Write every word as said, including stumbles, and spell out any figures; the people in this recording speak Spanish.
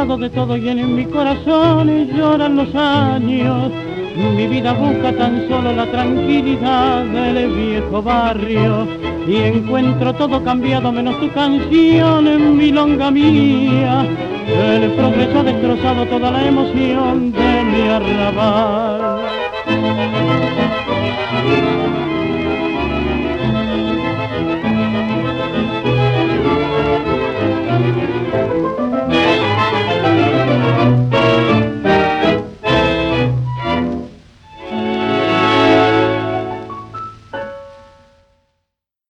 cansado de todo y en mi corazón lloran los años. Mi vida busca tan solo la tranquilidad del viejo barrio y encuentro todo cambiado menos tu canción en milonga mía. El progreso ha destrozado toda la emoción de mi arrabal.